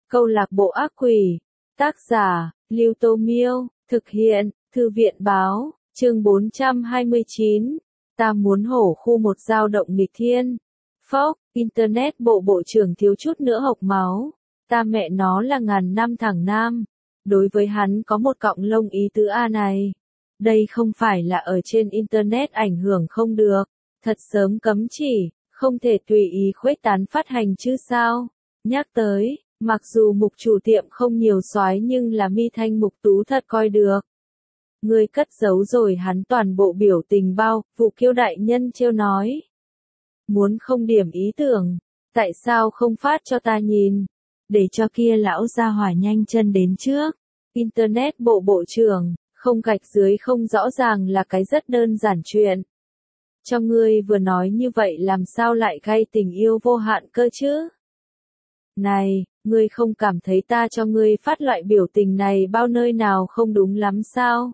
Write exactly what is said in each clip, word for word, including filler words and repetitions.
Câu lạc bộ ác quỷ. Tác giả, Lưu Tô Miêu. Thực hiện, Thư viện báo. Chương bốn trăm hai mươi chín. Ta muốn hổ khu một dao động nghịch thiên. Phốc, Internet bộ bộ trưởng thiếu chút nữa hộc máu. Ta mẹ nó là ngàn năm thẳng nam. Đối với hắn có một cọng lông ý tứ A này. Đây không phải là ở trên Internet ảnh hưởng không được. Thật sớm cấm chỉ, không thể tùy ý khuếch tán phát hành chứ sao. Nhắc tới, mặc dù mục chủ tiệm không nhiều soái nhưng là mi thanh mục tú thật coi được. Ngươi cất giấu rồi hắn toàn bộ biểu tình bao, Vụ Kiêu đại nhân trêu nói. Muốn không điểm ý tưởng, tại sao không phát cho ta nhìn, để cho kia lão gia hỏa nhanh chân đến trước. Internet bộ bộ trưởng, không gạch dưới không rõ ràng là cái rất đơn giản chuyện. Cho ngươi vừa nói như vậy làm sao lại gây tình yêu vô hạn cơ chứ? Này, ngươi không cảm thấy ta cho ngươi phát loại biểu tình này bao nơi nào không đúng lắm sao?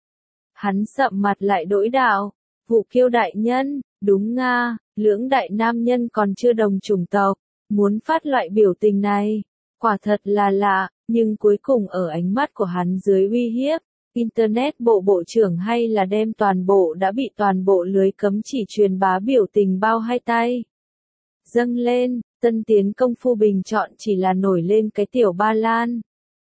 Hắn sậm mặt lại đổi đạo. Vụ Kiêu đại nhân, đúng nga, lưỡng đại nam nhân còn chưa đồng chủng tộc, muốn phát loại biểu tình này. Quả thật là lạ, nhưng cuối cùng ở ánh mắt của hắn dưới uy hiếp, Internet bộ bộ trưởng hay là đem toàn bộ đã bị toàn bộ lưới cấm chỉ truyền bá biểu tình bao hai tay. Dâng lên, tân tiến công phu bình chọn chỉ là nổi lên cái tiểu Ba Lan.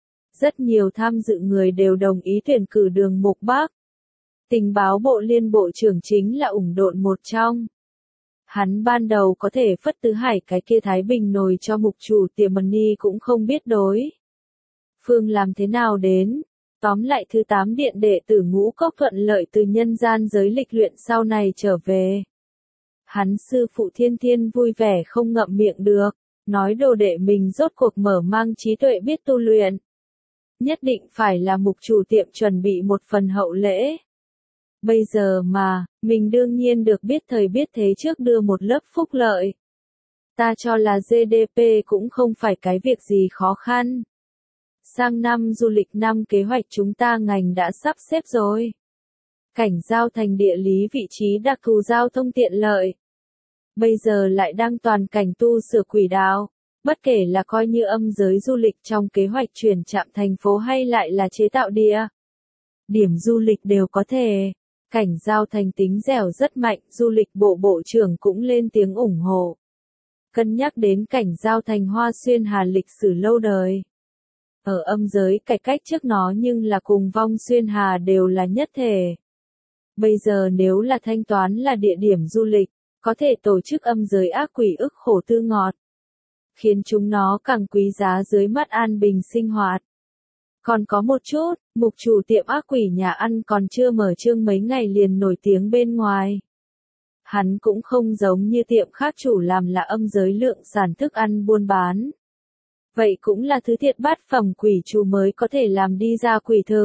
Rất nhiều tham dự người đều đồng ý tuyển cử Đường Mục Bắc. Tình báo bộ liên bộ trưởng chính là ủng độn một trong. Hắn ban đầu có thể phất tứ hải cái kia Thái Bình nồi cho mục chủ tiệm Money cũng không biết đối phương làm thế nào đến. Tóm lại thứ tám điện đệ tử Ngũ Cốc thuận lợi từ nhân gian giới lịch luyện sau này trở về. Hắn sư phụ Thiên Thiên vui vẻ không ngậm miệng được, nói đồ đệ mình rốt cuộc mở mang trí tuệ biết tu luyện. Nhất định phải là mục chủ tiệm chuẩn bị một phần hậu lễ. Bây giờ mà, mình đương nhiên được biết thời biết thế trước đưa một lớp phúc lợi. Ta cho là giê đê pê cũng không phải cái việc gì khó khăn. Sang năm du lịch năm kế hoạch chúng ta ngành đã sắp xếp rồi. Cảnh giao thành địa lý vị trí đặc thù giao thông tiện lợi. Bây giờ lại đang toàn cảnh tu sửa quỷ đạo. Bất kể là coi như âm giới du lịch trong kế hoạch chuyển trạm thành phố hay lại là chế tạo địa điểm du lịch đều có thể. Cảnh giao thành tính dẻo rất mạnh, du lịch bộ bộ trưởng cũng lên tiếng ủng hộ. Cân nhắc đến cảnh giao thành Hoa Xuyên Hà lịch sử lâu đời. Ở âm giới cải cách trước nó nhưng là cùng Vong Xuyên Hà đều là nhất thể. Bây giờ nếu là thanh toán là địa điểm du lịch, có thể tổ chức âm giới ác quỷ ức khổ tư ngọt. Khiến chúng nó càng quý giá dưới mắt an bình sinh hoạt. Còn có một chút, mục chủ tiệm ác quỷ nhà ăn còn chưa mở trương mấy ngày liền nổi tiếng bên ngoài. Hắn cũng không giống như tiệm khác chủ làm là âm giới lượng sản thức ăn buôn bán. Vậy cũng là thứ thiệt bát phẩm quỷ chủ mới có thể làm đi ra quỷ thực.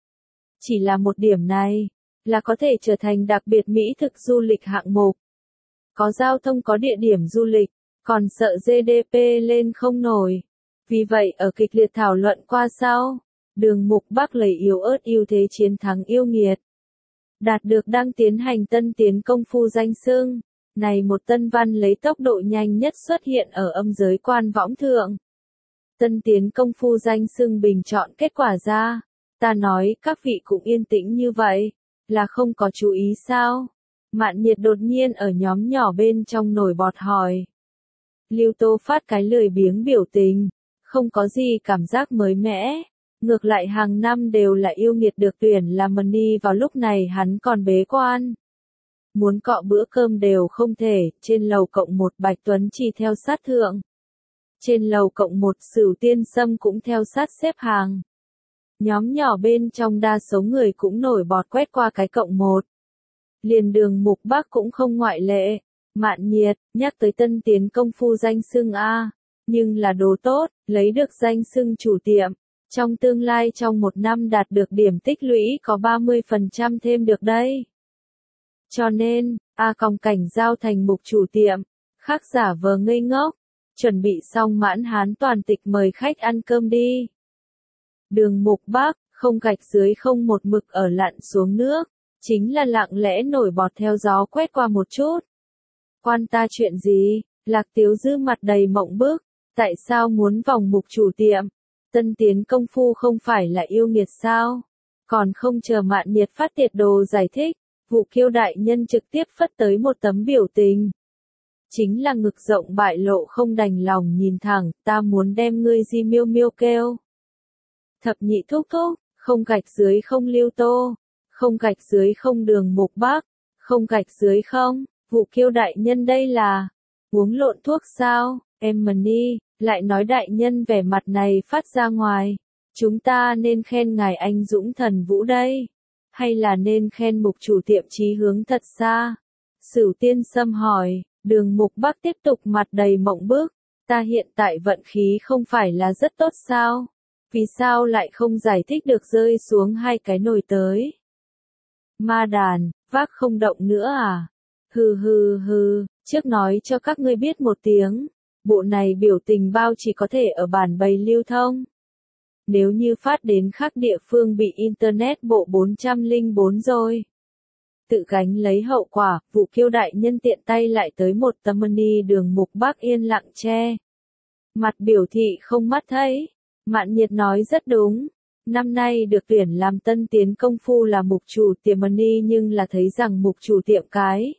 Chỉ là một điểm này, là có thể trở thành đặc biệt mỹ thực du lịch hạng mục. Có giao thông có địa điểm du lịch, còn sợ giê đê pê lên không nổi. Vì vậy ở kịch liệt thảo luận qua sau, Đường Mục Bắc lấy yếu ớt ưu thế chiến thắng yêu nghiệt. Đạt được đang tiến hành tân tiến công phu danh xưng. Này một tân văn lấy tốc độ nhanh nhất xuất hiện ở âm giới quan võng thượng. Tân tiến công phu danh xưng bình chọn kết quả ra. Ta nói các vị cũng yên tĩnh như vậy, là không có chú ý sao? Mạn Nhiệt đột nhiên ở nhóm nhỏ bên trong nổi bọt hỏi. Lưu Tô phát cái lười biếng biểu tình, không có gì cảm giác mới mẻ. Ngược lại hàng năm đều là yêu nghiệt được tuyển làm Money vào lúc này hắn còn bế quan. Muốn cọ bữa cơm đều không thể, trên lầu cộng một Bạch Tuấn chỉ theo sát thượng. Trên lầu cộng một Sửu Tiên Sâm cũng theo sát xếp hàng. Nhóm nhỏ bên trong đa số người cũng nổi bọt quét qua cái cộng một. Liền Đường Mục Bắc cũng không ngoại lệ. Mạn Nhiệt, nhắc tới tân tiến công phu danh xưng A, nhưng là đồ tốt, lấy được danh xưng chủ tiệm. Trong tương lai trong một năm đạt được điểm tích lũy có ba mươi phần trăm thêm được đây. Cho nên, A còng cảnh giao thành mục chủ tiệm, khác giả vờ ngây ngốc, chuẩn bị xong mãn hán toàn tịch mời khách ăn cơm đi. Đường Mục Bắc, không gạch dưới không một mực ở lặn xuống nước, chính là lặng lẽ nổi bọt theo gió quét qua một chút. Quan ta chuyện gì? Lạc Tiếu Dư mặt đầy mộng bức, Tại sao muốn vòng mục chủ tiệm? Tân tiến công phu không phải là yêu nghiệt sao? Còn không chờ Mạn Nhiệt phát tiệt đồ giải thích, Vũ Kiêu đại nhân trực tiếp phất tới một tấm biểu tình. Chính là ngực rộng bại lộ không đành lòng nhìn thẳng, ta muốn đem ngươi di miêu miêu kêu. Thập nhị thúc thúc, không gạch dưới không Lưu Tô, không gạch dưới không Đường Mục Bắc, không gạch dưới không, Vũ Kiêu đại nhân đây là uống lộn thuốc sao? Emily, lại nói đại nhân vẻ mặt này phát ra ngoài. Chúng ta nên khen ngài anh dũng thần vũ đây, hay là nên khen mục chủ tiệm chí hướng thật xa? Sửu Tiên Sâm hỏi, Đường Mục Bắc tiếp tục mặt đầy mộng bức, ta hiện tại vận khí không phải là rất tốt sao? Vì sao lại không giải thích được rơi xuống hai cái nồi tới? Ma đàn, vác không động nữa à? Hừ hừ hừ, trước nói cho các ngươi biết một tiếng, bộ này biểu tình bao chỉ có thể ở bản bày lưu thông. Nếu như phát đến khác địa phương bị Internet bộ bốn trăm lẻ bốn rồi. Tự gánh lấy hậu quả, Vũ Kiêu đại nhân tiện tay lại tới một tấm money. Đường Mục Bắc yên lặng che mặt biểu thị không mắt thấy. Mạn Nhiệt nói rất đúng. Năm nay được tuyển làm tân tiến công phu là mục chủ tiệm money, nhưng là thấy rằng mục chủ tiệm cái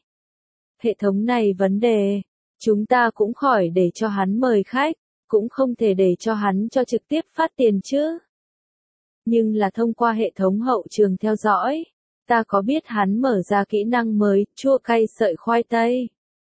hệ thống này vấn đề. Chúng ta cũng khỏi để cho hắn mời khách, cũng không thể để cho hắn cho trực tiếp phát tiền chứ. Nhưng là thông qua hệ thống hậu trường theo dõi, ta có biết hắn mở ra kỹ năng mới, chua cay sợi khoai tây.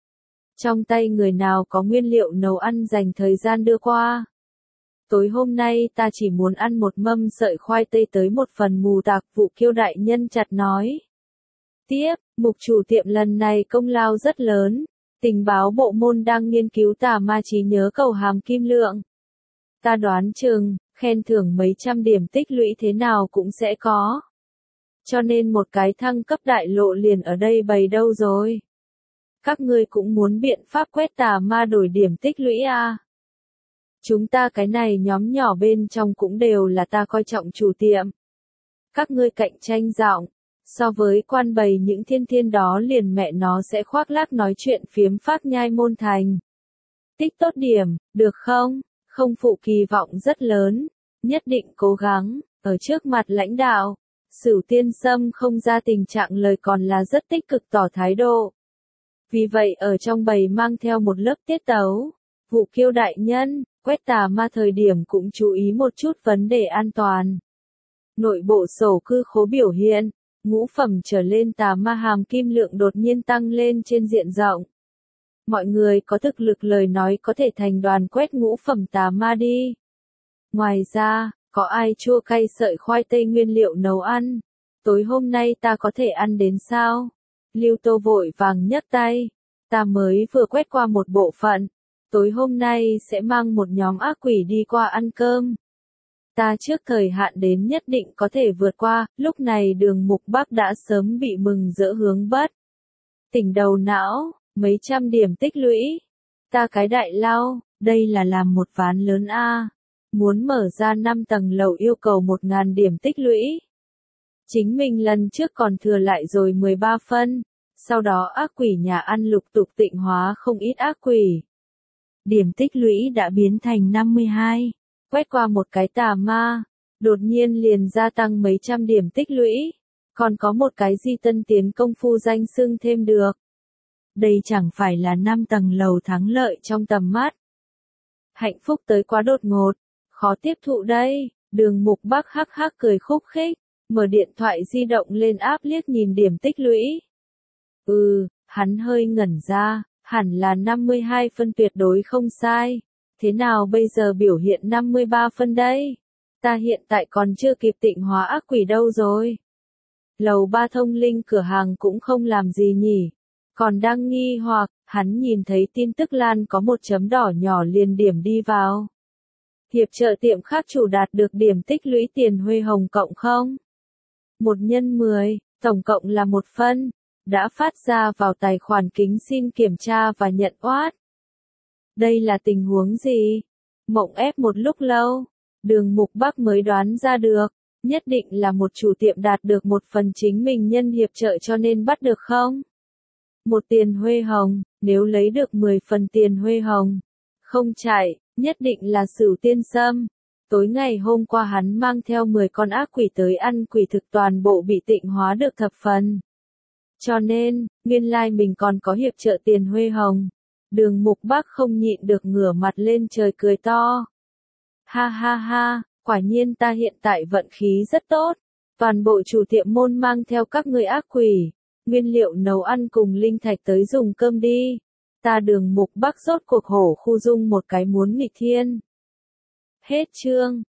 Trong tay người nào có nguyên liệu nấu ăn dành thời gian đưa qua. Tối hôm nay ta chỉ muốn ăn một mâm sợi khoai tây tới một phần mù tạc, Vũ Kiêu đại nhân chặt nói. Tiếp, mục chủ tiệm lần này công lao rất lớn. Tình báo bộ môn đang nghiên cứu tà ma trí nhớ cầu hàm kim lượng. Ta đoán chừng, khen thưởng mấy trăm điểm tích lũy thế nào cũng sẽ có. Cho nên một cái thăng cấp đại lộ liền ở đây bày đâu rồi. Các ngươi cũng muốn biện pháp quét tà ma đổi điểm tích lũy à? Chúng ta cái này nhóm nhỏ bên trong cũng đều là ta coi trọng chủ tiệm. Các ngươi cạnh tranh giọng. So với quan bày những thiên thiên đó liền mẹ nó sẽ khoác lác nói chuyện phiếm phát nhai môn thành. Tích tốt điểm, được không? Không phụ kỳ vọng rất lớn. Nhất định cố gắng, ở trước mặt lãnh đạo. Sửu Tiên Sâm không ra tình trạng lời còn là rất tích cực tỏ thái độ. Vì vậy ở trong bầy mang theo một lớp tiết tấu. Vũ Kiêu đại nhân, quét tà ma thời điểm cũng chú ý một chút vấn đề an toàn. Nội bộ sổ cư khố biểu hiện. Ngũ phẩm trở lên tà ma hàm kim lượng đột nhiên tăng lên trên diện rộng. Mọi người có thực lực lời nói có thể thành đoàn quét ngũ phẩm tà ma đi. Ngoài ra, có ai chua cay sợi khoai tây nguyên liệu nấu ăn? Tối hôm nay ta có thể ăn đến sao? Lưu Tô vội vàng nhấc tay. Ta mới vừa quét qua một bộ phận. Tối hôm nay sẽ mang một nhóm ác quỷ đi qua ăn cơm. Ta trước thời hạn đến nhất định có thể vượt qua, lúc này Đường Mục Bắc đã sớm bị mừng rỡ hướng bất. Tỉnh đầu não, mấy trăm điểm tích lũy. Ta cái đại lao, đây là làm một ván lớn a. Muốn mở ra năm tầng lầu yêu cầu một ngàn điểm tích lũy. Chính mình lần trước còn thừa lại rồi mười ba phân, sau đó ác quỷ nhà ăn lục tục tịnh hóa không ít ác quỷ. Điểm tích lũy đã biến thành năm mươi hai. Quét qua một cái tà ma, đột nhiên liền gia tăng mấy trăm điểm tích lũy, còn có một cái di tân tiến công phu danh xưng thêm được. Đây chẳng phải là năm tầng lầu thắng lợi trong tầm mắt. Hạnh phúc tới quá đột ngột, khó tiếp thụ đây. Đường Mục Bắc hắc hắc cười khúc khích, mở điện thoại di động lên áp liếc nhìn điểm tích lũy. Ừ, hắn hơi ngẩn ra, hẳn là năm mươi hai phân tuyệt đối không sai. Thế nào bây giờ biểu hiện năm mươi ba phân đây? Ta hiện tại còn chưa kịp tịnh hóa ác quỷ đâu rồi. Lầu ba thông linh cửa hàng cũng không làm gì nhỉ. Còn đang nghi hoặc, hắn nhìn thấy tin tức lan có một chấm đỏ nhỏ liền điểm đi vào. Hiệp trợ tiệm khác chủ đạt được điểm tích lũy tiền huê hồng cộng không? Một nhân mười, tổng cộng là một phân. Đã phát ra vào tài khoản kính xin kiểm tra và nhận oát. Đây là tình huống gì? Mộng ép một lúc lâu, Đường Mục Bắc mới đoán ra được, nhất định là một chủ tiệm đạt được một phần chính mình nhân hiệp trợ cho nên bắt được không? Một tiền huê hồng, nếu lấy được mười phần tiền huê hồng, không chạy, nhất định là Sửu Tiên Sâm. Tối ngày hôm qua hắn mang theo mười con ác quỷ tới ăn quỷ thực toàn bộ bị tịnh hóa được thập phần. Cho nên, nguyên lai mình còn có hiệp trợ tiền huê hồng. Đường Mục Bác không nhịn được ngửa mặt lên trời cười to. Ha ha ha, quả nhiên ta hiện tại vận khí rất tốt. Toàn bộ chủ tiệm môn mang theo các ngươi ác quỷ, nguyên liệu nấu ăn cùng linh thạch tới dùng cơm đi. Ta Đường Mục Bác rốt cuộc hổ khu dung một cái muốn nghịch thiên. Hết chương.